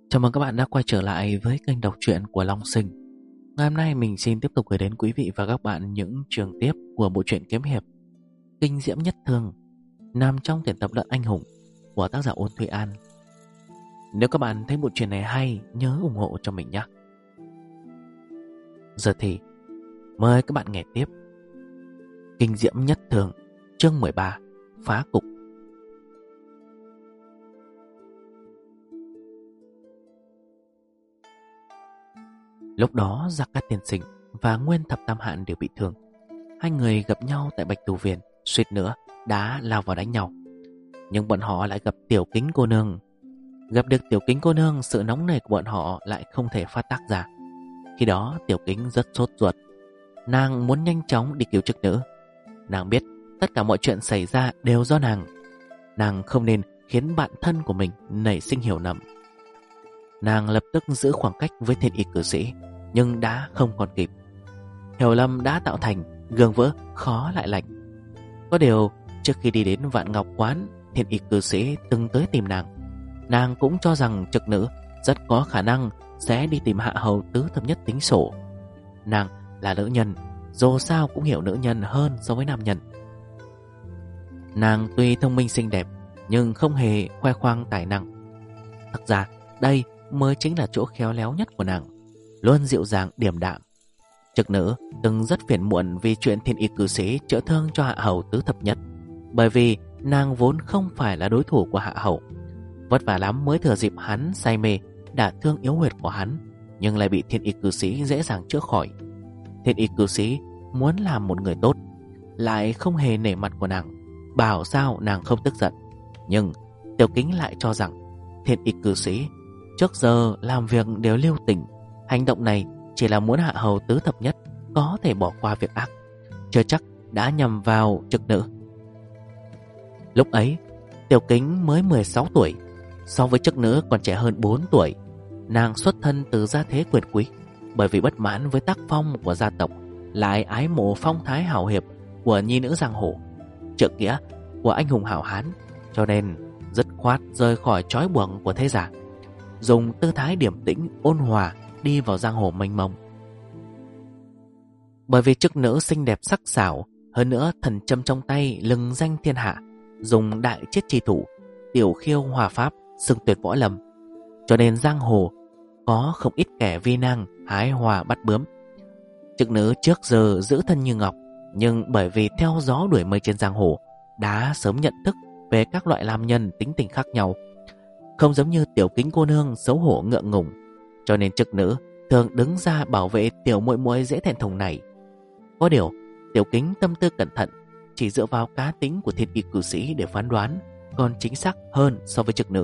Chào mừng các bạn đã quay trở lại với kênh đọc truyện của Long Sinh. Ngày hôm nay mình xin tiếp tục gửi đến quý vị và các bạn những chương tiếp của bộ truyện kiếm hiệp Kinh Diễm Nhất Thương nằm trong tuyển tập Lợn Anh Hùng của tác giả Ôn Thụy An. Nếu các bạn thấy bộ truyện này hay, nhớ ủng hộ cho mình nhé. Giờ thì mời các bạn nghe tiếp Kinh Diễm Nhất Thương chương 13 Phá Cục. Lúc đó Gia Cát Tiên Sinh và Nguyên Thập Tam Hạn đều bị thương. Hai người gặp nhau tại Bạch Tù Viện, suýt nữa đã lao vào đánh nhau. Nhưng bọn họ lại gặp Tiểu Kính cô nương. Gặp được Tiểu Kính cô nương, sự nóng nảy của bọn họ lại không thể phát tác ra. Khi đó Tiểu Kính rất sốt ruột. Nàng muốn nhanh chóng đi cứu chức nữ. Nàng biết tất cả mọi chuyện xảy ra đều do nàng. Nàng không nên khiến bạn thân của mình nảy sinh hiểu lầm. Nàng lập tức giữ khoảng cách với Thiên Y cử sĩ, nhưng đã không còn kịp. Hiểu lầm đã tạo thành, gương vỡ khó lại lành. Có điều trước khi đi đến Vạn Ngọc Quán, Thiên Y cử sĩ từng tới tìm nàng. Nàng cũng cho rằng trực nữ rất có khả năng sẽ đi tìm Hạ Hầu Tứ Thập Nhất tính sổ. Nàng là nữ nhân, dù sao cũng hiểu nữ nhân hơn so với nam nhân. Nàng tuy thông minh xinh đẹp, nhưng không hề khoe khoang tài năng. Thật ra đây mới chính là chỗ khéo léo nhất của nàng, luôn dịu dàng điềm đạm. Trực nữ từng rất phiền muộn vì chuyện Thiên Y cử sĩ chữa thương cho Hạ Hầu Tứ Thập Nhất, bởi vì nàng vốn không phải là đối thủ của Hạ Hầu. Vất vả lắm mới thừa dịp hắn say mê đả thương yếu huyệt của hắn, nhưng lại bị Thiên Y cử sĩ dễ dàng chữa khỏi. Thiên Y cử sĩ muốn làm một người tốt, lại không hề nể mặt của nàng, bảo sao nàng không tức giận. Nhưng Tiểu Kính lại cho rằng Thiên Y cử sĩ trước giờ làm việc đều lưu tình, hành động này chỉ là muốn Hạ Hầu Tứ Thập Nhất có thể bỏ qua việc ác, chưa chắc đã nhằm vào trực nữ. Lúc ấy Tiểu Kính mới 16 tuổi, so với trực nữ còn trẻ hơn 4 tuổi. Nàng xuất thân từ gia thế quyền quý, bởi vì bất mãn với tác phong của gia tộc, lại ái mộ phong thái hào hiệp của nhi nữ giang hồ, trượng nghĩa của anh hùng hảo hán, cho nên dứt khoát rời khỏi trói buộc của thế giả, dùng tư thái điềm tĩnh ôn hòa đi vào giang hồ mênh mông. Bởi vì chức nữ xinh đẹp sắc sảo, hơn nữa thần châm trong tay lừng danh thiên hạ, dùng đại chiết chi thủ, tiểu khiêu hòa pháp, xưng tuyệt võ lâm, cho nên giang hồ có không ít kẻ vi năng hái hòa bắt bướm. Chức nữ trước giờ giữ thân như ngọc, nhưng bởi vì theo gió đuổi mây trên giang hồ, đã sớm nhận thức về các loại nam nhân tính tình khác nhau, không giống như Tiểu Kính cô nương xấu hổ ngượng ngùng, cho nên trực nữ thường đứng ra bảo vệ tiểu muội muội dễ thẹn thùng này. Có điều Tiểu Kính tâm tư cẩn thận, chỉ dựa vào cá tính của Thiên Y cử sĩ để phán đoán còn chính xác hơn so với trực nữ.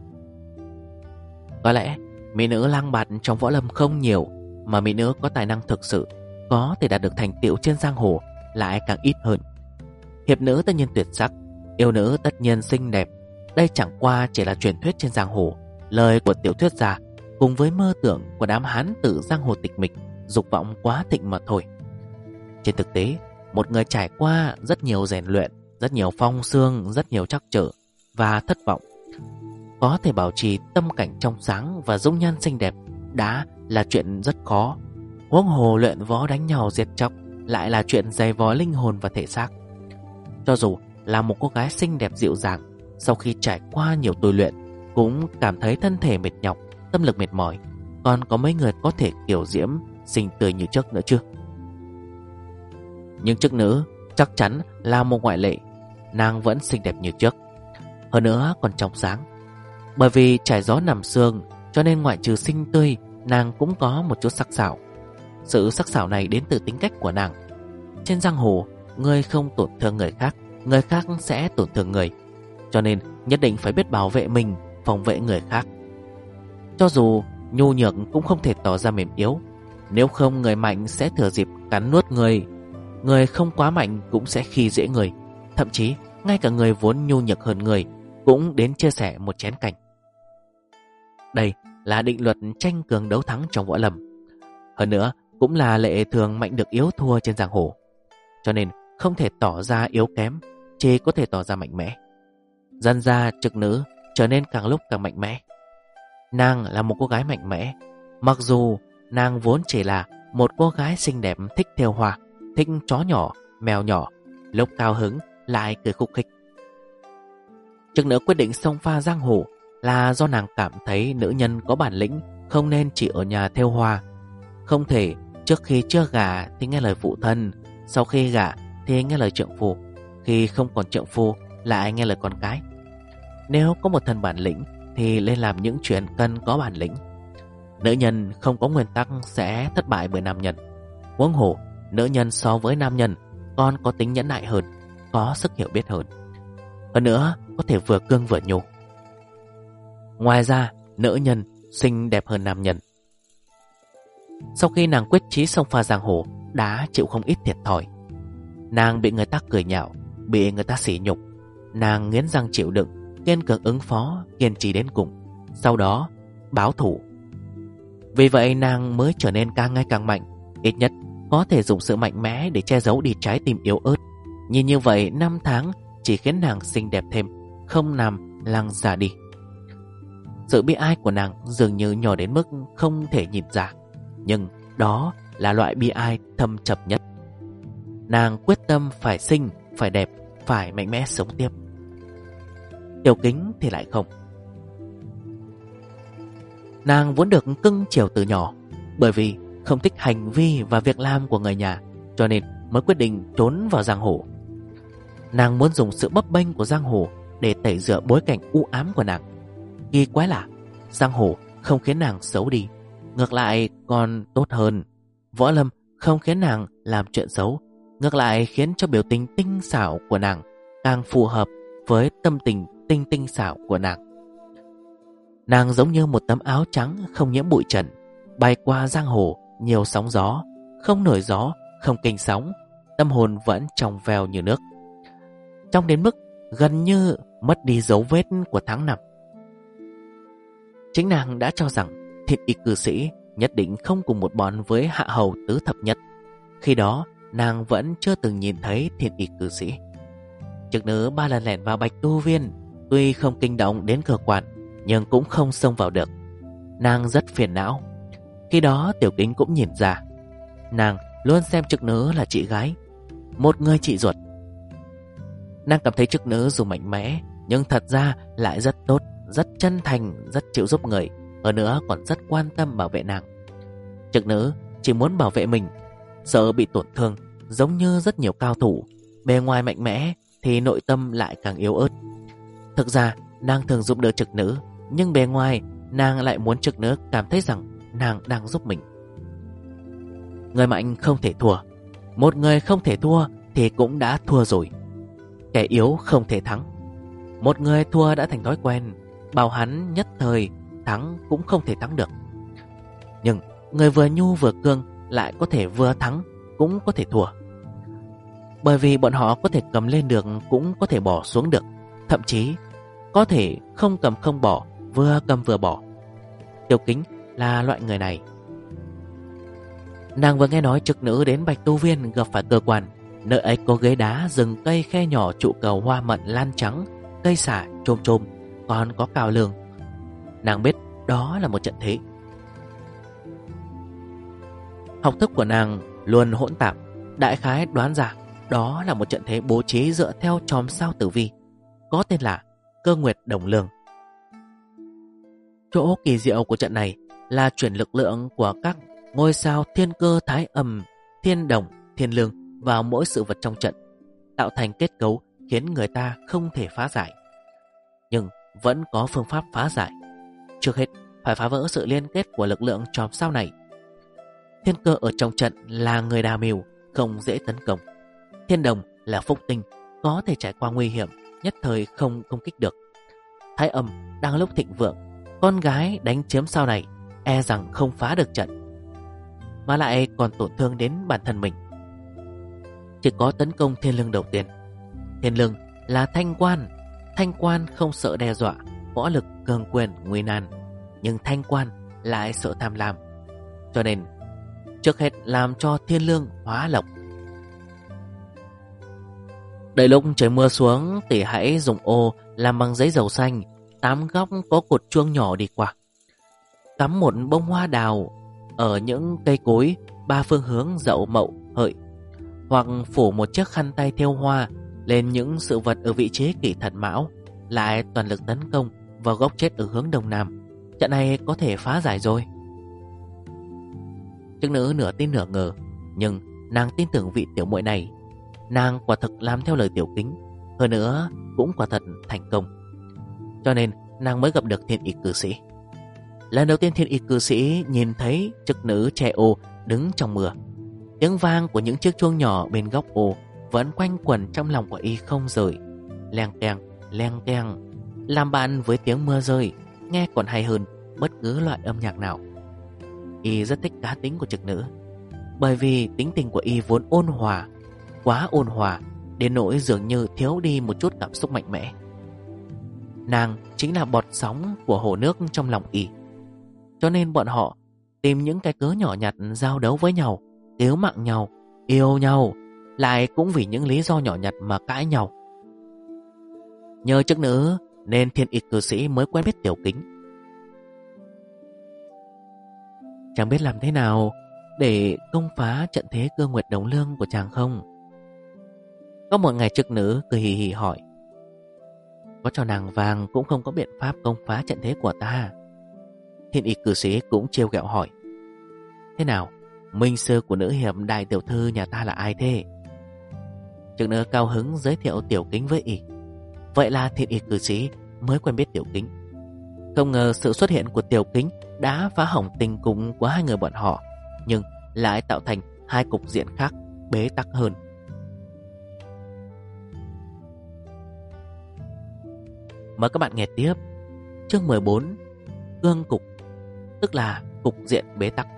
Có lẽ mỹ nữ lang bạt trong võ lâm không nhiều, mà mỹ nữ có tài năng thực sự có thể đạt được thành tựu trên giang hồ lại càng ít hơn. Hiệp nữ tất nhiên tuyệt sắc, yêu nữ tất nhiên xinh đẹp. Đây chẳng qua chỉ là truyền thuyết trên giang hồ, lời của tiểu thuyết gia cùng với mơ tưởng của đám hán tử giang hồ tịch mịch, dục vọng quá thịnh mà thôi. Trên thực tế, một người trải qua rất nhiều rèn luyện, rất nhiều phong sương, rất nhiều trắc trở và thất vọng, có thể bảo trì tâm cảnh trong sáng và dung nhan xinh đẹp đã là chuyện rất khó. Huống hồ luyện võ đánh nhau diệt chóc lại là chuyện dày vò linh hồn và thể xác. Cho dù là một cô gái xinh đẹp dịu dàng, sau khi trải qua nhiều tôi luyện cũng cảm thấy thân thể mệt nhọc, tâm lực mệt mỏi, còn có mấy người có thể kiều diễm xinh tươi như trước nữa chứ. Nhưng chức nữ chắc chắn là một ngoại lệ. Nàng vẫn xinh đẹp như trước, hơn nữa còn trong sáng. Bởi vì trải gió nằm sương, cho nên ngoại trừ xinh tươi, nàng cũng có một chút sắc sảo. Sự sắc sảo này đến từ tính cách của nàng. Trên giang hồ, người không tổn thương người khác, người khác sẽ tổn thương người, cho nên nhất định phải biết bảo vệ mình, phòng vệ người khác. Cho dù nhu nhược cũng không thể tỏ ra mềm yếu, nếu không người mạnh sẽ thừa dịp cắn nuốt người. Người không quá mạnh cũng sẽ khi dễ người, thậm chí ngay cả người vốn nhu nhược hơn người cũng đến chia sẻ một chén canh. Đây là định luật tranh cường đấu thắng trong võ lâm, hơn nữa cũng là lệ thường mạnh được yếu thua trên giang hồ, cho nên không thể tỏ ra yếu kém, chỉ có thể tỏ ra mạnh mẽ. Dần ra trực nữ trở nên càng lúc càng mạnh mẽ. Nàng là một cô gái mạnh mẽ. Mặc dù nàng vốn chỉ là một cô gái xinh đẹp thích thêu hoa, thích chó nhỏ, mèo nhỏ, lúc cao hứng lại cười khúc khích. Trực nữ quyết định xông pha giang hồ là do nàng cảm thấy nữ nhân có bản lĩnh không nên chỉ ở nhà thêu hoa. Không thể trước khi chưa gả thì nghe lời phụ thân, sau khi gả thì nghe lời trượng phu, khi không còn trượng phu lại nghe lời con cái. Nếu có một thân bản lĩnh thì lên làm những chuyện cần có bản lĩnh. Nữ nhân không có nguyên tắc sẽ thất bại bởi nam nhân. Huống hồ, nữ nhân so với nam nhân còn có tính nhẫn nại hơn, có sức hiểu biết hơn. Hơn nữa, có thể vừa cương vừa nhu. Ngoài ra, nữ nhân xinh đẹp hơn nam nhân. Sau khi nàng quyết chí xông pha giang hồ, đã chịu không ít thiệt thòi. Nàng bị người ta cười nhạo, bị người ta sỉ nhục. Nàng nghiến răng chịu đựng, kiên cường ứng phó, kiên trì đến cùng. Sau đó, báo thù. Vì vậy nàng mới trở nên càng ngày càng mạnh. Ít nhất có thể dùng sự mạnh mẽ để che giấu đi trái tim yếu ớt. Nhìn như vậy 5 tháng chỉ khiến nàng xinh đẹp thêm, không làm lăng già đi. Sự bi ai của nàng dường như nhỏ đến mức không thể nhìn ra. Nhưng đó là loại bi ai thâm trầm nhất. Nàng quyết tâm phải xinh, phải đẹp, phải mạnh mẽ sống tiếp. Tiểu Kính thì lại không. Nàng vốn được cưng chiều từ nhỏ, bởi vì không thích hành vi và việc làm của người nhà, cho nên mới quyết định trốn vào giang hồ. Nàng muốn dùng sự bấp bênh của giang hồ để tẩy rửa bối cảnh u ám của nàng. Kỳ quái là giang hồ không khiến nàng xấu đi, ngược lại còn tốt hơn. Võ lâm không khiến nàng làm chuyện xấu, ngược lại khiến cho biểu tình tinh xảo của nàng càng phù hợp với tâm tình tinh xảo của nàng. Nàng giống như một tấm áo trắng không nhiễm bụi trần, bay qua giang hồ nhiều sóng gió, không nổi gió, không kinh sóng, tâm hồn vẫn trong veo như nước, trong đến mức gần như mất đi dấu vết của tháng năm. Chính nàng đã cho rằng Thiên Y cư sĩ nhất định không cùng một bọn với hạ hầu tứ thập nhất. Khi đó nàng vẫn chưa từng nhìn thấy Thiên Y cư sĩ. Trực nữ 3 lần lẻn vào Bạch Tu Viên, tuy không kinh động đến cơ quan nhưng cũng không xông vào được. Nàng rất phiền não. Khi đó Tiểu Kính cũng nhìn ra, nàng luôn xem trực nữ là chị gái, một người chị ruột. Nàng cảm thấy trực nữ dù mạnh mẽ nhưng thật ra lại rất tốt, rất chân thành, rất chịu giúp người, hơn nữa còn rất quan tâm bảo vệ nàng. Trực nữ chỉ muốn bảo vệ mình, sợ bị tổn thương. Giống như rất nhiều cao thủ, bề ngoài mạnh mẽ thì nội tâm lại càng yếu ớt. Thực ra nàng thường giúp đỡ trực nữ, nhưng bề ngoài nàng lại muốn trực nữ cảm thấy rằng nàng đang giúp mình. Người mạnh không thể thua. Một người không thể thua thì cũng đã thua rồi. Kẻ yếu không thể thắng. Một người thua đã thành thói quen, bảo hắn nhất thời thắng cũng không thể thắng được. Nhưng người vừa nhu vừa cương lại có thể vừa thắng cũng có thể thua. Bởi vì bọn họ có thể cầm lên được cũng có thể bỏ xuống được, thậm chí có thể không cầm không bỏ, vừa cầm vừa bỏ. Tiểu Kính là loại người này. Nàng vừa nghe nói trực nữ đến Bạch Tu Viên gặp phải cơ quan. Nơi ấy có ghế đá, rừng cây, khe nhỏ, trụ cầu hoa mận lan trắng, cây xả, chôm chôm, còn có cào lương. Nàng biết đó là một trận thế. Học thức của nàng luôn hỗn tạp, đại khái đoán ra đó là một trận thế bố trí dựa theo chòm sao tử vi, có tên là Cơ Nguyệt Đồng Lương. Chỗ kỳ diệu của trận này là chuyển lực lượng của các ngôi sao thiên cơ, thái âm, thiên đồng, thiên lương vào mỗi sự vật trong trận, tạo thành kết cấu khiến người ta không thể phá giải. Nhưng vẫn có phương pháp phá giải. Trước hết phải phá vỡ sự liên kết của lực lượng chòm sao này. Thiên cơ ở trong trận là người đa mưu, không dễ tấn công. Thiên đồng là phúc tinh, có thể trải qua nguy hiểm, nhất thời không công kích được. Thái âm đang lúc thịnh vượng, con gái đánh chiếm sao này e rằng không phá được trận, mà lại còn tổn thương đến bản thân mình. Chỉ có tấn công thiên lương đầu tiên. Thiên lương là thanh quan. Thanh quan không sợ đe dọa, võ lực, cường quyền, nguy nan. Nhưng thanh quan lại sợ tham lam, cho nên trước hết làm cho thiên lương hóa lộc. Đợi lúc trời mưa xuống thì hãy dùng ô làm bằng giấy dầu xanh, 8 góc có cột chuông nhỏ đi qua. cắm một bông hoa đào ở những cây cối ba phương hướng Dậu Mậu Hợi, hoặc phủ một chiếc khăn tay thêu hoa lên những sự vật ở vị trí Kỷ Thần Mão, lại toàn lực tấn công vào góc chết ở hướng đông nam. Trận này có thể phá giải rồi. Chức nữ nửa tin nửa ngờ, nhưng nàng tin tưởng vị tiểu muội này. Nàng quả thực làm theo lời Tiểu Kính, hơn nữa cũng quả thật thành công. Cho nên nàng mới gặp được Thiên Y cư sĩ. Lần đầu tiên Thiên Y cư sĩ nhìn thấy chức nữ che ô đứng trong mưa. Tiếng vang của những chiếc chuông nhỏ bên góc ô vẫn quanh quẩn trong lòng của y không rời. Leng keng, làm bạn với tiếng mưa rơi, nghe còn hay hơn bất cứ loại âm nhạc nào. Y rất thích cá tính của trực nữ, bởi vì tính tình của y vốn ôn hòa, quá ôn hòa đến nỗi dường như thiếu đi một chút cảm xúc mạnh mẽ. Nàng chính là bọt sóng của hồ nước trong lòng y. Cho nên bọn họ tìm những cái cớ nhỏ nhặt giao đấu với nhau, cứu mạng nhau, yêu nhau, lại cũng vì những lý do nhỏ nhặt mà cãi nhau. Nhờ chức nữ nên Thiên Y cư sĩ mới quen biết Tiểu Kính. Chàng biết làm thế nào để công phá trận thế Cương Nguyệt Đồng Lương của chàng không? Có một ngày chức nữ cười hì hì hỏi. Có cho nàng vàng cũng không có biện pháp công phá trận thế của ta. Thiên Y cư sĩ cũng trêu ghẹo hỏi. Thế nào, minh sư của nữ hiệp đại tiểu thư nhà ta là ai thế? Chức nữ cao hứng giới thiệu Tiểu Kính với y. Vậy là Thiên Y cư sĩ mới quen biết Tiểu Kính. Không ngờ sự xuất hiện của Tiểu Kính đã phá hỏng tình cung của hai người bọn họ, nhưng lại tạo thành hai cục diện khác bế tắc hơn. Mời các bạn nghe tiếp chương 14, Cương Cục, tức là cục diện bế tắc.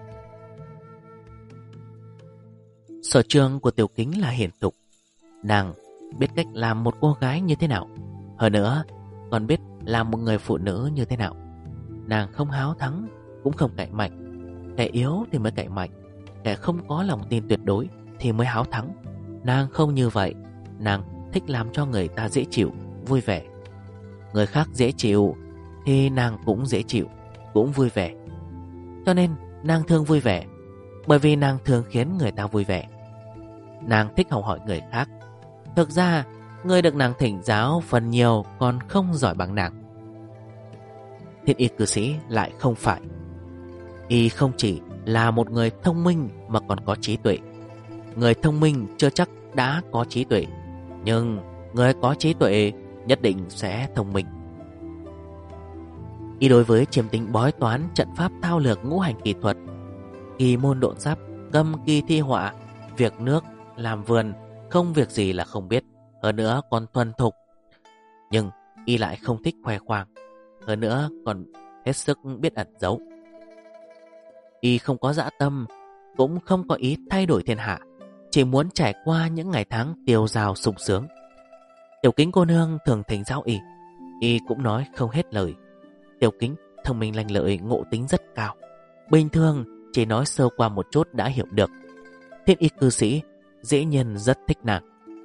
Sở trường của Tiểu Kính là hiển thục. Nàng biết cách làm một cô gái như thế nào, hơn nữa còn biết làm một người phụ nữ như thế nào. Nàng không háo thắng, cũng không cậy mạnh. Kẻ yếu thì mới cậy mạnh, kẻ không có lòng tin tuyệt đối thì mới háo thắng. Nàng không như vậy. Nàng thích làm cho người ta dễ chịu, vui vẻ. Người khác dễ chịu thì nàng cũng dễ chịu, cũng vui vẻ. Cho nên nàng thường vui vẻ, bởi vì nàng thường khiến người ta vui vẻ. Nàng thích học hỏi người khác. Thực ra người được nàng thỉnh giáo phần nhiều còn không giỏi bằng nàng. Thiên Y cư sĩ lại không phải. Y không chỉ là một người thông minh mà còn có trí tuệ. Người thông minh chưa chắc đã có trí tuệ, nhưng người có trí tuệ nhất định sẽ thông minh. Y đối với chiêm tính bói toán, trận pháp, thao lược, ngũ hành kỳ thuật, kỳ môn độ giáp, cầm kỳ thi họa, việc nước, làm vườn, không việc gì là không biết, hơn nữa còn thuần thục. Nhưng y lại không thích khoe khoang, hơn nữa còn hết sức biết ẩn giấu. Y không có dã tâm, cũng không có ý thay đổi thiên hạ, chỉ muốn trải qua những ngày tháng tiêu dao sung sướng. Tiểu Kính cô nương thường thỉnh giáo y cũng nói không hết lời. Tiểu Kính thông minh lanh lợi, ngộ tính rất cao, bình thường chỉ nói sơ qua một chút đã hiểu được. Thiên Y cư sĩ dĩ nhiên rất thích nàng.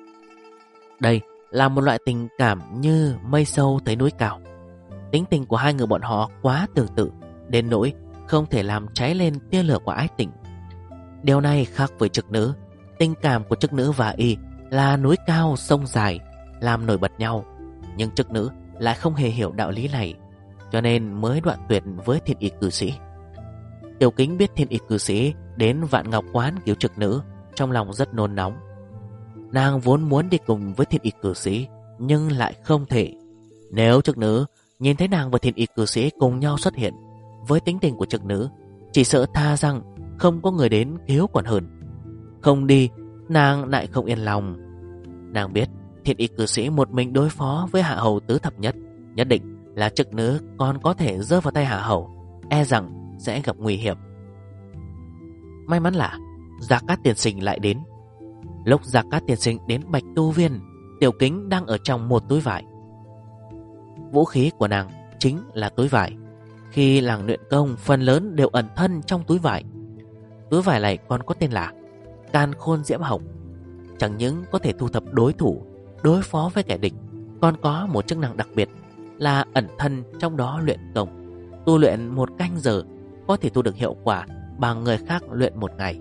Đây là một loại tình cảm như mây sâu tới núi cao. Tính tình của hai người bọn họ quá tương tự đến nỗi không thể làm cháy lên tia lửa của ái tình. Điều này khác với trực nữ. Tình cảm của trực nữ và y là núi cao sông dài, làm nổi bật nhau. Nhưng trực nữ lại không hề hiểu đạo lý này, cho nên mới đoạn tuyệt với Thiên Y cư sĩ. Tiểu Kính biết Thiên Y cư sĩ đến Vạn Ngọc Quán cứu trực nữ, trong lòng rất nôn nóng. Nàng vốn muốn đi cùng với Thiên Y cư sĩ, nhưng lại không thể. Nếu trực nữ nhìn thấy nàng và Thiên Y cư sĩ cùng nhau xuất hiện, với tính tình của trực nữ, chỉ sợ tha rằng không có người đến cứu còn hơn. Không đi, nàng lại không yên lòng. Nàng biết Thiên Y cư sĩ một mình đối phó với Hạ Hầu tứ thập nhất, nhất định là trực nữ còn có thể rơi vào tay Hạ Hầu, e rằng sẽ gặp nguy hiểm. May mắn là Gia Cát tiên sinh lại đến. Lúc Gia Cát tiên sinh đến Bạch Tu Viên, Tiểu Kính đang ở trong một túi vải. Vũ khí của nàng chính là túi vải. Khi nàng luyện công, phần lớn đều ẩn thân trong túi vải. Túi vải này còn có tên là Càn Khôn Diễm Hồng. Chẳng những có thể thu thập đối thủ, đối phó với kẻ địch, còn có một chức năng đặc biệt là ẩn thân trong đó luyện công. Tu luyện một canh giờ có thể thu được hiệu quả bằng người khác luyện một ngày.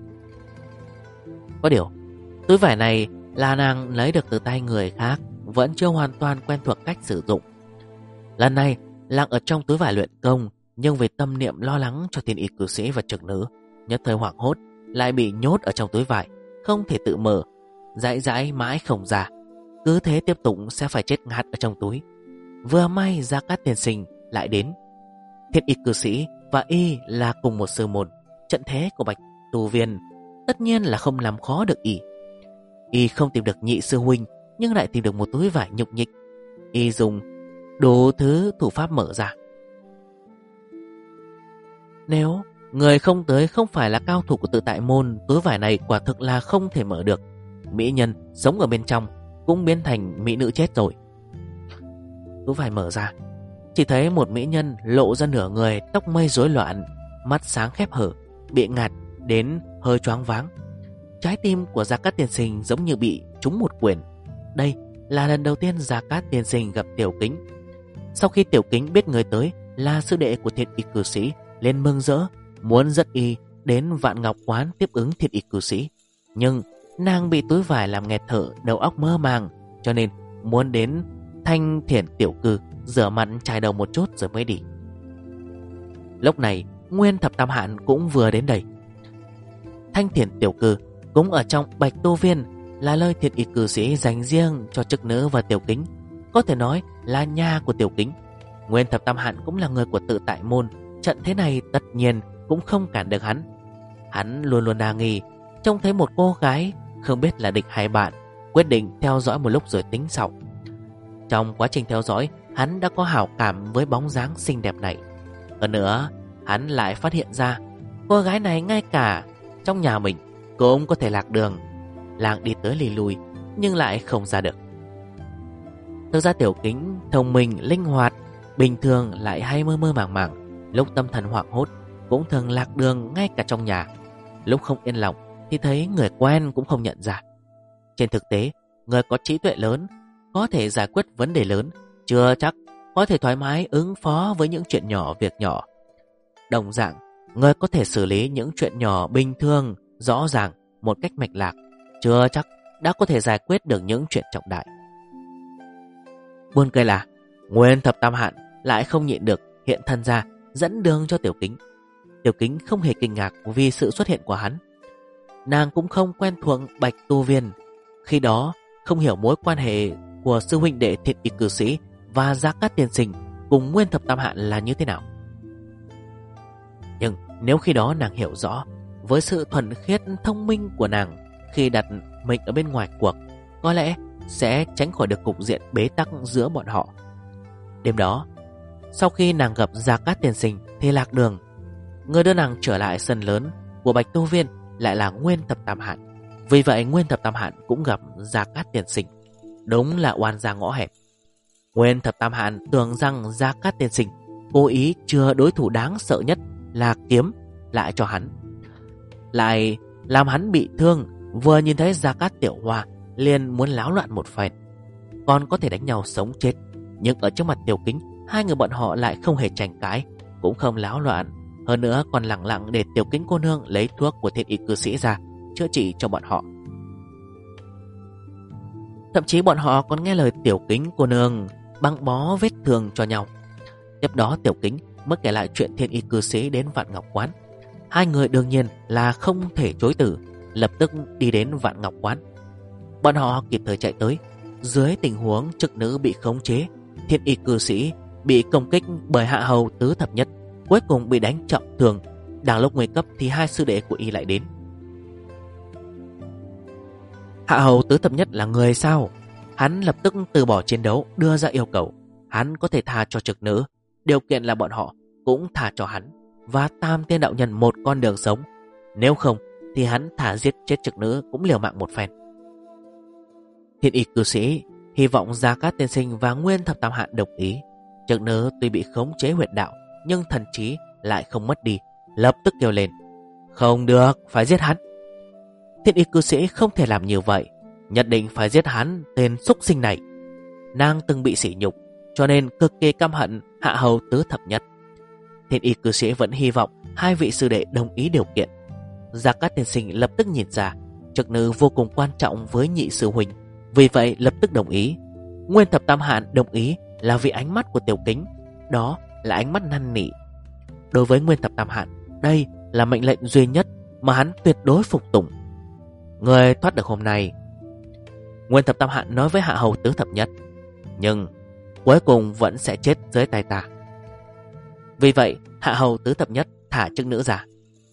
Có điều, túi vải này là nàng lấy được từ tay người khác, vẫn chưa hoàn toàn quen thuộc cách sử dụng. Lần này, nàng ở trong túi vải luyện công, nhưng vì tâm niệm lo lắng cho thiên y cư sĩ và trực nữ, nhất thời hoảng hốt, lại bị nhốt ở trong túi vải, không thể tự mở, dãi dãi mãi không ra. Cứ thế tiếp tục sẽ phải chết ngạt ở trong túi. Vừa may Gia Cát tiên sinh lại đến. Thiên y cư sĩ và y là cùng một sư môn, trận thế của Bạch Tu Viên tất nhiên là không làm khó được y. Y không tìm được nhị sư huynh, nhưng lại tìm được một túi vải nhục nhịch. Y dùng đủ thứ thủ pháp mở ra. Nếu người không tới không phải là cao thủ của tự tại môn, túi vải này quả thực là không thể mở được. Mỹ nhân sống ở bên trong cũng biến thành mỹ nữ chết rồi. Túi vải mở ra, chỉ thấy một mỹ nhân lộ ra nửa người, tóc mây rối loạn, mắt sáng khép hở, bị ngạt đến hơi choáng váng. Trái tim của Gia Cát tiên sinh giống như bị trúng một quyền. Đây là lần đầu tiên Gia Cát tiên sinh gặp Tiểu Kính. Sau khi Tiểu Kính biết người tới là sư đệ của thiên y cư sĩ, lên mừng rỡ, muốn dẫn y đến Vạn Ngọc Quán tiếp ứng thiên y cư sĩ. Nhưng nàng bị túi vải làm nghẹt thở, đầu óc mơ màng, cho nên muốn đến Thanh Thiển tiểu cư rửa mặt chải đầu một chút rồi mới đi. Lúc này Nguyên Thập Tam Hạn cũng vừa đến đây. Thanh Thiển tiểu cư cũng ở trong Bạch Tu Viên, là nơi thiên y cư sĩ dành riêng cho trực nữ và Tiểu Kính, có thể nói là nhà của Tiểu Kính. Nguyên Thập Tam Hạn cũng là người của tự tại môn, trận thế này tất nhiên cũng không cản được hắn. Hắn luôn luôn đa nghi, trông thấy một cô gái không biết là địch hay bạn, quyết định theo dõi một lúc rồi tính sau. Trong quá trình theo dõi, hắn đã có hảo cảm với bóng dáng xinh đẹp này. Hơn nữa, hắn lại phát hiện ra cô gái này ngay cả trong nhà mình cũng có thể lạc đường. Làng đi tới lì lùi nhưng lại không ra được. Thực ra Tiểu Kính thông minh, linh hoạt, bình thường lại hay mơ mơ màng màng, lúc tâm thần hoảng hốt cũng thường lạc đường ngay cả trong nhà. Lúc không yên lòng thì thấy người quen cũng không nhận ra. Trên thực tế, người có trí tuệ lớn có thể giải quyết vấn đề lớn, chưa chắc có thể thoải mái ứng phó với những chuyện nhỏ, việc nhỏ. Đồng dạng, người có thể xử lý những chuyện nhỏ bình thường, rõ ràng, một cách mạch lạc, chưa chắc đã có thể giải quyết được những chuyện trọng đại. Buồn cười là Nguyên Thập Tam Hạn lại không nhịn được hiện thân ra dẫn đường cho Tiểu Kính. Tiểu Kính không hề kinh ngạc vì sự xuất hiện của hắn. Nàng cũng không quen thuộc Bạch Tu Viên, khi đó không hiểu mối quan hệ của sư huynh đệ thiên y cư sĩ và Gia Cát tiên sinh cùng Nguyên Thập Tam Hạn là như thế nào. Nhưng nếu khi đó nàng hiểu rõ, với sự thuần khiết thông minh của nàng khi đặt mình ở bên ngoài cuộc, có lẽ sẽ tránh khỏi được cục diện bế tắc giữa bọn họ. Đêm đó, sau khi nàng gặp Gia Cát tiên sinh thì lạc đường. Người đưa nàng trở lại sân lớn của Bạch Tu Viên lại là Nguyên Thập Tam Hạn. Vì vậy Nguyên Thập Tam Hạn cũng gặp Gia Cát tiên sinh. Đúng là oan gia ngõ hẹp. Nguyên Thập Tam Hạn tưởng rằng Gia Cát tiên sinh cố ý chừa đối thủ đáng sợ nhất là kiếm lại cho hắn, lại làm hắn bị thương. Vừa nhìn thấy Gia Cát tiểu hoa liền muốn láo loạn một phen, còn có thể đánh nhau sống chết. Nhưng ở trước mặt Tiểu Kính, hai người bọn họ lại không hề tranh cãi, cũng không láo loạn. Hơn nữa còn lặng lặng để Tiểu Kính cô nương lấy thuốc của thiên y cư sĩ ra chữa trị cho bọn họ. Thậm chí bọn họ còn nghe lời Tiểu Kính cô nương băng bó vết thương cho nhau. Tiếp đó Tiểu Kính mới kể lại chuyện thiên y cư sĩ đến Vạn Ngọc Quán. Hai người đương nhiên là không thể chối từ, lập tức đi đến Vạn Ngọc Quán. Bọn họ kịp thời chạy tới. Dưới tình huống trực nữ bị khống chế, thiên y cư sĩ bị công kích bởi hạ hầu tứ thập nhất, cuối cùng bị đánh trọng thương. Đang lúc nguy cấp thì hai sư đệ của y lại đến. Hạ hầu tứ thập nhất là người sao? Hắn lập tức từ bỏ chiến đấu, đưa ra yêu cầu hắn có thể tha cho trực nữ, điều kiện là bọn họ cũng tha cho hắn và Tam Tiên đạo nhân một con đường sống. Nếu không thì hắn thả giết chết trực nữ cũng liều mạng một phen. Thiên y cư sĩ hy vọng Gia Cát tiên sinh và Nguyên Thập Tam Hạn đồng ý. Trực nữ tuy bị khống chế huyệt đạo nhưng thần trí lại không mất đi, lập tức kêu lên: không được, phải giết hắn. Thiên y cư sĩ không thể làm như vậy, nhất định phải giết hắn, tên súc sinh này. Nàng từng bị sỉ nhục, cho nên cực kỳ căm hận hạ hầu tứ thập nhất. Thiên Y cư sĩ vẫn hy vọng hai vị sư đệ đồng ý điều kiện. Gia Cát tiên sinh lập tức nhìn ra chức nữ vô cùng quan trọng với nhị sư huynh, vì vậy lập tức đồng ý. Nguyên Thập Tam Hạn đồng ý là vì ánh mắt của Tiểu Kính, đó là ánh mắt năn nỉ. Đối với Nguyên Thập Tam Hạn, đây là mệnh lệnh duy nhất mà hắn tuyệt đối phục tùng. Người thoát được hôm nay, Nguyên Thập Tam Hạn nói với Hạ Hầu Tứ Thập Nhất, nhưng cuối cùng vẫn sẽ chết dưới tay ta. Vì vậy Hạ Hầu Tứ Thập Nhất thả chức nữ ra.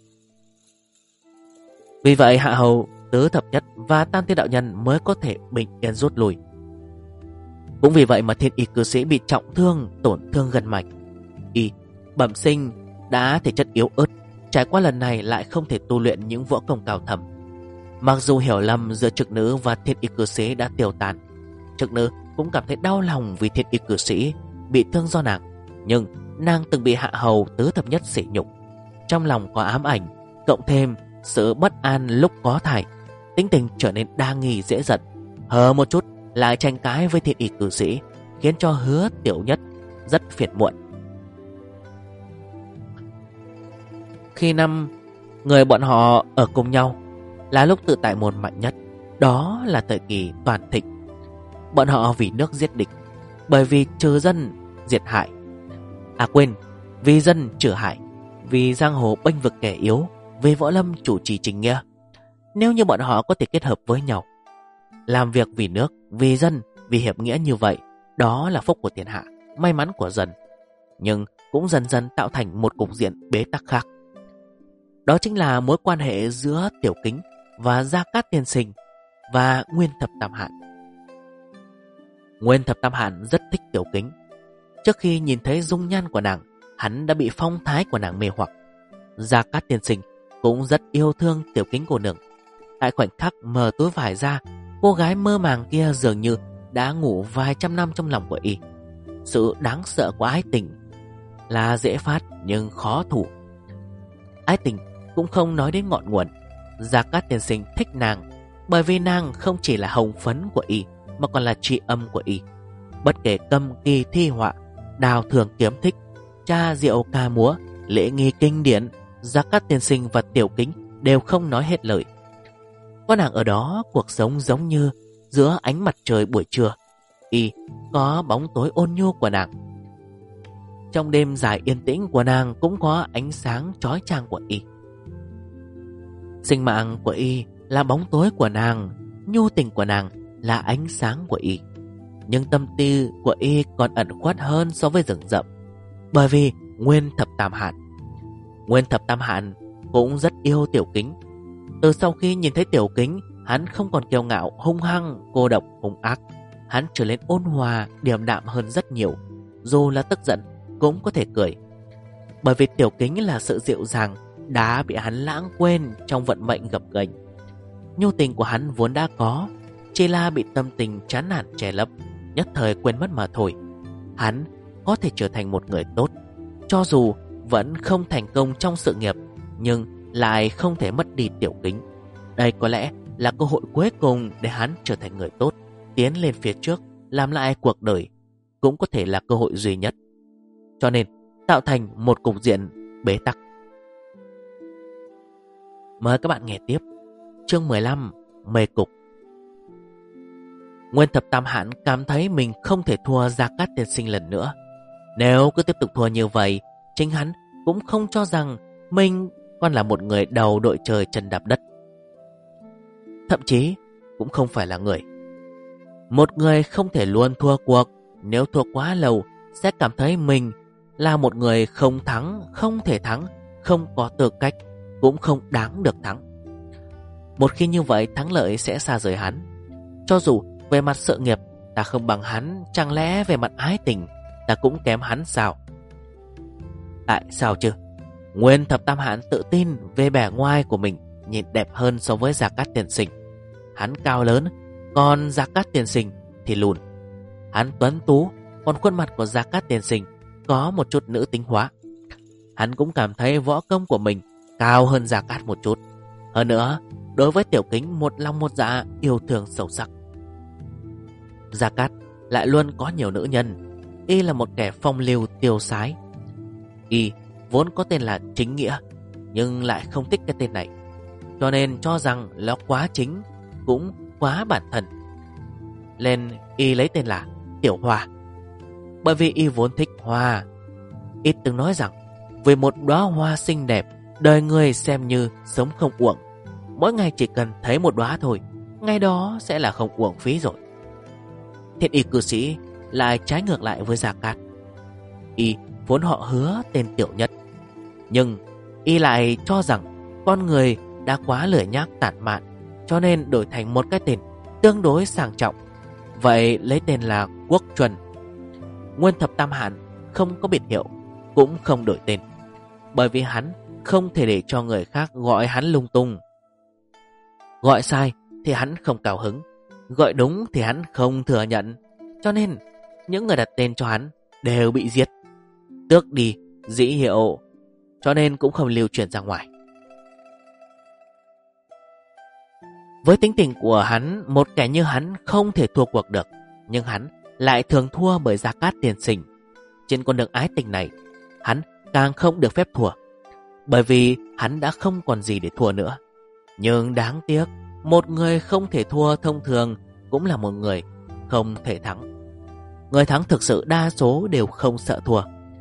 Vì vậy Hạ Hầu Tứ Thập Nhất và Tam Thiên Đạo Nhân mới có thể bình yên rút lui. Cũng vì vậy mà Thiên Y cư sĩ bị trọng thương, tổn thương gân mạch. Y bẩm sinh đã thể chất yếu ớt, trải qua lần này lại không thể tu luyện những võ công cao thâm. Mặc dù hiểu lầm giữa Trực Nữ và Thiên Y cư sĩ đã tiêu tan, Trực Nữ cũng cảm thấy đau lòng vì Thiên Y cư sĩ bị thương do nàng, nhưng nàng từng bị Hạ Hầu Tứ Thập Nhất sỉ nhục, trong lòng có ám ảnh, cộng thêm sự bất an lúc có thai, tính tình trở nên đa nghi dễ giận, hờ một chút lại tranh cãi với Thiên Y cư sĩ, khiến cho Hứa Tiểu Nhất rất phiền muộn. Khi năm người bọn họ ở cùng nhau là lúc Tự Tại Môn mạnh nhất, đó là thời kỳ toàn thịnh. Bọn họ vì nước giết địch, bởi vì trừ dân diệt hại. Vì dân trừ hại, vì giang hồ bênh vực kẻ yếu, vì võ lâm chủ trì chính nghĩa. Nếu như bọn họ có thể kết hợp với nhau, làm việc vì nước, vì dân, vì hiệp nghĩa như vậy, đó là phúc của thiên hạ, may mắn của dân. Nhưng cũng dần dần tạo thành một cục diện bế tắc khác. Đó chính là mối quan hệ giữa Tiểu Kính và Gia Cát tiên sinh và Nguyên Thập Tam Hạn. Nguyên Thập Tam Hạn rất thích Tiểu Kính. Trước khi nhìn thấy dung nhan của nàng, hắn đã bị phong thái của nàng mê hoặc. Gia Cát tiên sinh cũng rất yêu thương Tiểu Kính cô nương. Tại khoảnh khắc mở túi vải ra, cô gái mơ màng kia dường như đã ngủ vài trăm năm trong lòng của y. Sự đáng sợ của ái tình là dễ phát nhưng khó thủ. Ái tình cũng không nói đến ngọn nguồn. Gia Cát tiên sinh thích nàng bởi vì nàng không chỉ là hồng phấn của y, mà còn là tri âm của y. Bất kể câm kỳ thi họa, đào thường kiếm thích, cha diệu ca múa, lễ nghi kinh điển, Gia Cát tiên sinh và Tiểu Kính đều không nói hết lời. Có nàng ở đó, cuộc sống giống như giữa ánh mặt trời buổi trưa. Y có bóng tối ôn nhu của nàng. Trong đêm dài yên tĩnh của nàng cũng có ánh sáng chói chang của y. Sinh mạng của y là bóng tối của nàng, nhu tình của nàng là ánh sáng của y. Nhưng tâm tư của y còn ẩn khuất hơn so với rừng rậm, bởi vì Nguyên Thập Tam Hạn. Nguyên Thập Tam Hạn cũng rất yêu Tiểu Kính. Từ sau khi nhìn thấy Tiểu Kính, hắn không còn kiêu ngạo, hung hăng, cô độc, hung ác. Hắn trở nên ôn hòa, điềm đạm hơn rất nhiều. Dù là tức giận cũng có thể cười, bởi vì Tiểu Kính là sự dịu dàng đã bị hắn lãng quên trong vận mệnh gập ghềnh. Nhu tình của hắn vốn đã có, chỉ là bị tâm tình chán nản che lấp, nhất thời quên mất mà thôi. Hắn có thể trở thành một người tốt, cho dù vẫn không thành công trong sự nghiệp, nhưng lại không thể mất đi Tiểu Kính. Đây có lẽ là cơ hội cuối cùng để hắn trở thành người tốt, tiến lên phía trước, làm lại cuộc đời. Cũng có thể là cơ hội duy nhất, cho nên tạo thành một cục diện bế tắc. Mời các bạn nghe tiếp chương 15, mê cục. Nguyên Thập Tam Hạn cảm thấy mình không thể thua Gia Cát tiên sinh lần nữa. Nếu cứ tiếp tục thua như vậy, chính hắn cũng không cho rằng mình còn là một người đầu đội trời chân đạp đất. Thậm chí cũng không phải là người. Một người không thể luôn thua cuộc. Nếu thua quá lâu sẽ cảm thấy mình là một người không thắng, không thể thắng, không có tư cách, cũng không đáng được thắng. Một khi như vậy, thắng lợi sẽ xa rời hắn. Cho dù về mặt sự nghiệp ta không bằng hắn, chẳng lẽ về mặt ái tình ta cũng kém hắn sao? Tại sao chứ? Nguyên Thập Tam Hạn tự tin về bề ngoài của mình, nhìn đẹp hơn so với Gia Cát tiên sinh. Hắn cao lớn, còn Gia Cát tiên sinh thì lùn. Hắn tuấn tú, còn khuôn mặt của Gia Cát tiên sinh có một chút nữ tính hóa. Hắn cũng cảm thấy võ công của mình cao hơn Gia Cát một chút. Hơn nữa, đối với Tiểu Kính một lòng một dạ yêu thương sâu sắc. Gia Cát lại luôn có nhiều nữ nhân. Y là một kẻ phong lưu tiêu sái. Y vốn có tên là Chính Nghĩa, nhưng lại không thích cái tên này, cho nên cho rằng nó quá chính, cũng quá bản thân, nên y lấy tên là Tiểu Hoa. Bởi vì y vốn thích hoa. Y từng nói rằng vì một đóa hoa xinh đẹp, đời người xem như sống không uổng. Mỗi ngày chỉ cần thấy một đóa thôi, ngày đó sẽ là không uổng phí rồi. Thiên y cư sĩ lại trái ngược lại với Gia Cát. Y vốn họ Hứa tên Tiểu Nhất, nhưng y lại cho rằng con người đã quá lười nhác tản mạn, cho nên đổi thành một cái tên tương đối sang trọng. Vậy lấy tên là Quốc Chuẩn. Nguyên thập tam hạn không có biệt hiệu, cũng không đổi tên, bởi vì hắn không thể để cho người khác gọi hắn lung tung. Gọi sai thì hắn không cao hứng, gọi đúng thì hắn không thừa nhận, cho nên những người đặt tên cho hắn đều bị giết, tước đi dĩ hiệu, cho nên cũng không lưu truyền ra ngoài. Với tính tình của hắn, một kẻ như hắn không thể thua cuộc được, nhưng hắn lại thường thua bởi Gia Cát Tiên Sinh. Trên con đường ái tình này, hắn càng không được phép thua, bởi vì hắn đã không còn gì để thua nữa. Nhưng đáng tiếc, một người không thể thua thông thường cũng là một người không thể thắng. Người thắng thực sự đa số đều không sợ thua.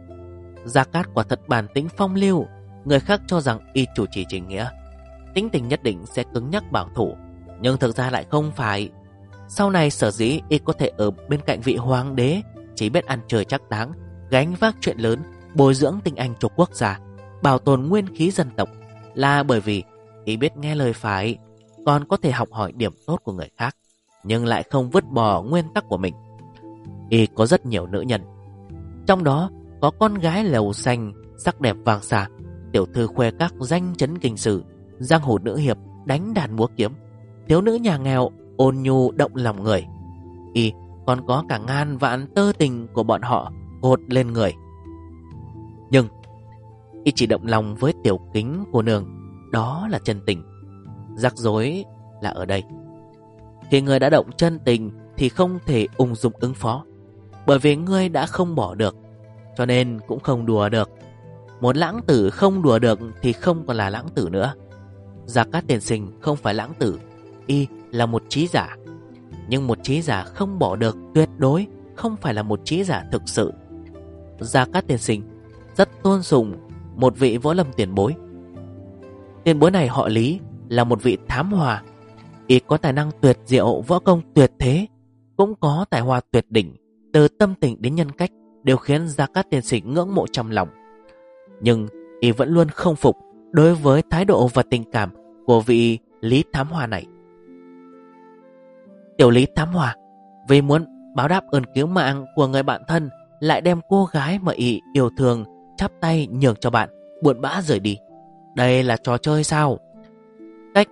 Gia Cát quả thật bản tính phong lưu. Người khác cho rằng y chủ trì chính nghĩa, tính tình nhất định sẽ cứng nhắc bảo thủ, nhưng thực ra lại không phải. Sau này sở dĩ y có thể ở bên cạnh vị hoàng đế, chỉ biết ăn chơi chắc táng, gánh vác chuyện lớn, bồi dưỡng tinh anh cho quốc gia, bảo tồn nguyên khí dân tộc, là bởi vì y biết nghe lời phải, còn có thể học hỏi điểm tốt của người khác, nhưng lại không vứt bỏ nguyên tắc của mình. Y có rất nhiều nữ nhân, trong đó có con gái lầu xanh, sắc đẹp vàng xà, tiểu thư khoe các danh chấn kinh sử, giang hồ nữ hiệp đánh đàn múa kiếm, thiếu nữ nhà nghèo ôn nhu động lòng người. Y còn có cả ngàn vạn tơ tình của bọn họ cột lên người. Nhưng y chỉ động lòng với tiểu kính của nương, đó là chân tình. Rắc rối là ở đây, khi người đã động chân tình thì không thể ung dung ứng phó, bởi vì ngươi đã không bỏ được, cho nên cũng không đùa được. Một lãng tử không đùa được thì không còn là lãng tử nữa. Gia Cát Tiên Sinh không phải lãng tử, y là một trí giả. Nhưng một trí giả không bỏ được tuyệt đối không phải là một trí giả thực sự. Gia Cát Tiên Sinh rất tôn sùng một vị võ lâm tiền bối. Tiền bối này họ Lý, là một vị thám hoa. Y có tài năng tuyệt diệu, võ công tuyệt thế, cũng có tài hoa tuyệt đỉnh, từ tâm tình đến nhân cách đều khiến Gia Cát Tiên Sinh ngưỡng mộ trong lòng. Nhưng y vẫn luôn không phục đối với thái độ và tình cảm của vị Lý thám hoa này. Tiểu Lý thám hoa vì muốn báo đáp ơn cứu mạng của người bạn thân, lại đem cô gái mà y yêu thương chắp tay nhường cho bạn, buồn bã rời đi. Đây là trò chơi sao? Cách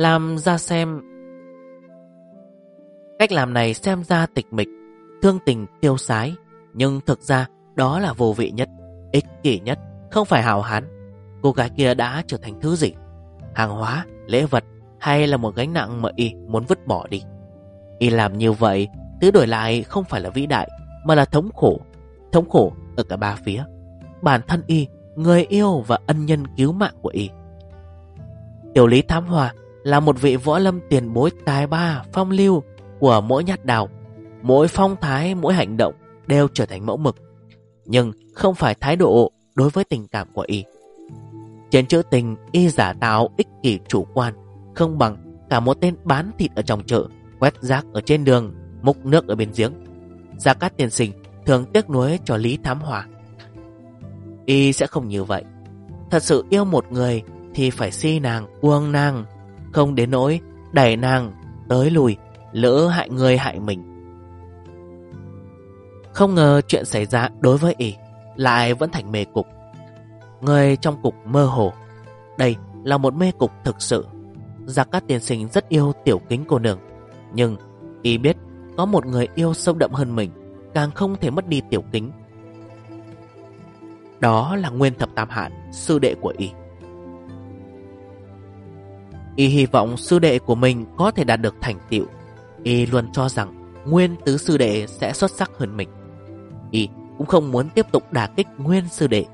làm này xem ra tịch mịch, thương tình tiêu sái, nhưng thực ra đó là vô vị nhất, ích kỷ nhất, không phải hào hán. Cô gái kia đã trở thành thứ gì? Hàng hóa, lễ vật, hay là một gánh nặng mà y muốn vứt bỏ đi? Y làm như vậy, thứ đổi lại không phải là vĩ đại, mà là thống khổ. Thống khổ ở cả ba phía: bản thân y, người yêu và ân nhân cứu mạng của y. Tiểu Lý thám hoa là một vị võ lâm tiền bối tài ba phong lưu, của mỗi nhát đào, mỗi phong thái, mỗi hành động đều trở thành mẫu mực. Nhưng không phải thái độ đối với tình cảm của y. Trên chữ tình, y giả tạo, ích kỷ, chủ quan, không bằng cả một tên bán thịt ở trong chợ, quét rác ở trên đường, múc nước ở bên giếng. Gia Cát Tiên Sinh thường tiếc nuối cho Lý thám hoa. Y sẽ không như vậy. Thật sự yêu một người thì phải si nàng, cuồng nàng, không đến nỗi đẩy nàng tới lùi, lỡ hại người hại mình. Không ngờ chuyện xảy ra đối với y lại vẫn thành mê cục. Người trong cục mơ hồ, đây là một mê cục thực sự. Gia Cát Tiên Sinh rất yêu tiểu kính cô nương, nhưng y biết có một người yêu sâu đậm hơn mình, càng không thể mất đi tiểu kính. Đó là Nguyên Thập Tam Hạn, sư đệ của y. Y hy vọng sư đệ của mình có thể đạt được thành tựu. Y luôn cho rằng Nguyên tứ sư đệ sẽ xuất sắc hơn mình. Y cũng không muốn tiếp tục đả kích Nguyên sư đệ.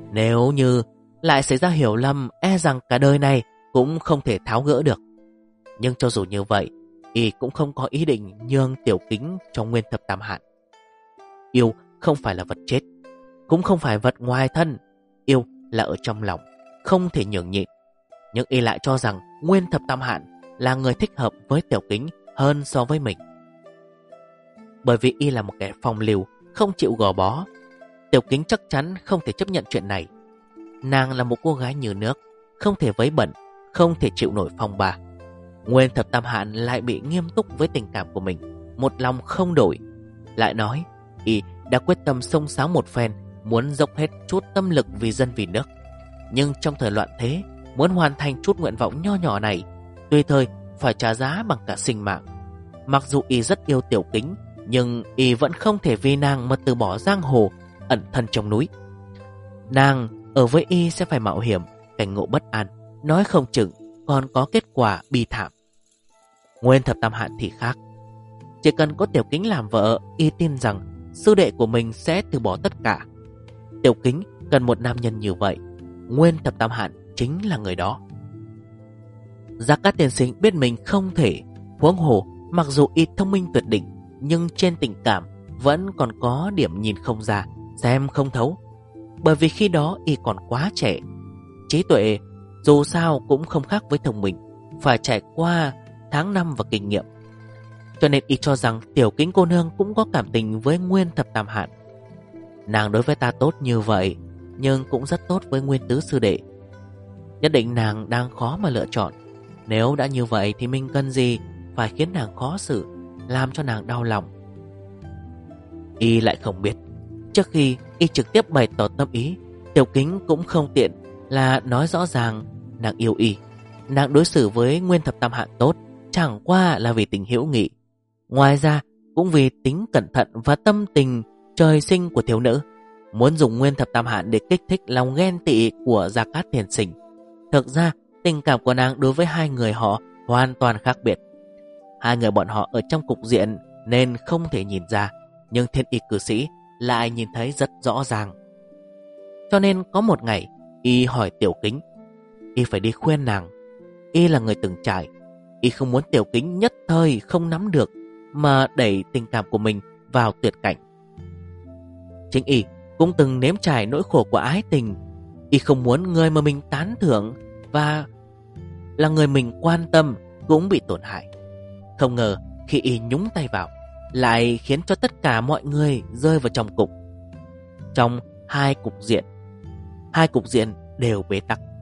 Nếu như lại xảy ra hiểu lầm, e rằng cả đời này cũng không thể tháo gỡ được. Nhưng cho dù như vậy, y cũng không có ý định nhường Tiểu Kính cho Nguyên Thập Tam Hạn. Yêu không phải là vật chết, cũng không phải vật ngoài thân. Yêu là ở trong lòng, không thể nhường nhịn. Nhưng y lại cho rằng Nguyên Thập Tam Hạn là người thích hợp với Tiểu Kính hơn so với mình. Bởi vì y là một kẻ phong lưu, không chịu gò bó. Tiểu Kính chắc chắn không thể chấp nhận chuyện này. Nàng là một cô gái như nước, không thể vấy bẩn, không thể chịu nổi phong ba. Nguyên Thập Tam Hạn lại bị nghiêm túc với tình cảm của mình, một lòng không đổi. Lại nói, y đã quyết tâm xông xáo một phen, muốn dốc hết chút tâm lực vì dân vì nước. Nhưng trong thời loạn thế, muốn hoàn thành chút nguyện vọng nho nhỏ này, tùy thời phải trả giá bằng cả sinh mạng. Mặc dù y rất yêu Tiểu Kính, nhưng y vẫn không thể vì nàng mà từ bỏ giang hồ, ẩn thân trong núi. Nàng ở với y sẽ phải mạo hiểm, cảnh ngộ bất an, nói không chừng còn có kết quả bi thảm. Nguyên Thập Tam Hạn thì khác. Chỉ cần có Tiểu Kính làm vợ, y tin rằng sư đệ của mình sẽ từ bỏ tất cả. Tiểu Kính cần một nam nhân như vậy, Nguyên Thập Tam Hạn chính là người đó. Gia Cát Tiên Sinh biết mình không thể, huống hồ mặc dù y thông minh tuyệt đỉnh, nhưng trên tình cảm vẫn còn có điểm nhìn không ra, xem không thấu. Bởi vì khi đó y còn quá trẻ, trí tuệ dù sao cũng không khác với thông minh, phải trải qua tháng năm và kinh nghiệm. Cho nên y cho rằng Tiểu Kính cô nương cũng có cảm tình với Nguyên Thập Tam Hạn. Nàng đối với ta tốt như vậy, nhưng cũng rất tốt với Nguyên Tứ sư đệ. Nhất định nàng đang khó mà lựa chọn. Nếu đã như vậy thì mình cần gì phải khiến nàng khó xử, làm cho nàng đau lòng. Y lại không biết, trước khi y trực tiếp bày tỏ tâm ý, Tiểu Kính cũng không tiện là nói rõ ràng nàng yêu y. Nàng đối xử với Nguyên Thập Tam Hạn tốt chẳng qua là vì tình hữu nghị, ngoài ra cũng vì tính cẩn thận và tâm tình trời sinh của thiếu nữ, muốn dùng Nguyên Thập Tam Hạn để kích thích lòng ghen tị của Gia Cát Tiên Sinh. Thực ra tình cảm của nàng đối với hai người họ hoàn toàn khác biệt. Hai người bọn họ ở trong cục diện nên không thể nhìn ra, nhưng thiên y cư sĩ lại nhìn thấy rất rõ ràng. Cho nên có một ngày, y hỏi Tiểu Kính, y phải đi khuyên nàng. Y là người từng trải, y không muốn Tiểu Kính nhất thời không nắm được mà đẩy tình cảm của mình vào tuyệt cảnh. Chính y cũng từng nếm trải nỗi khổ của ái tình. Y không muốn người mà mình tán thưởng và là người mình quan tâm cũng bị tổn hại. Không ngờ khi y nhúng tay vào, lại khiến cho tất cả mọi người rơi vào trong cục. Trong hai cục diện đều bế tắc.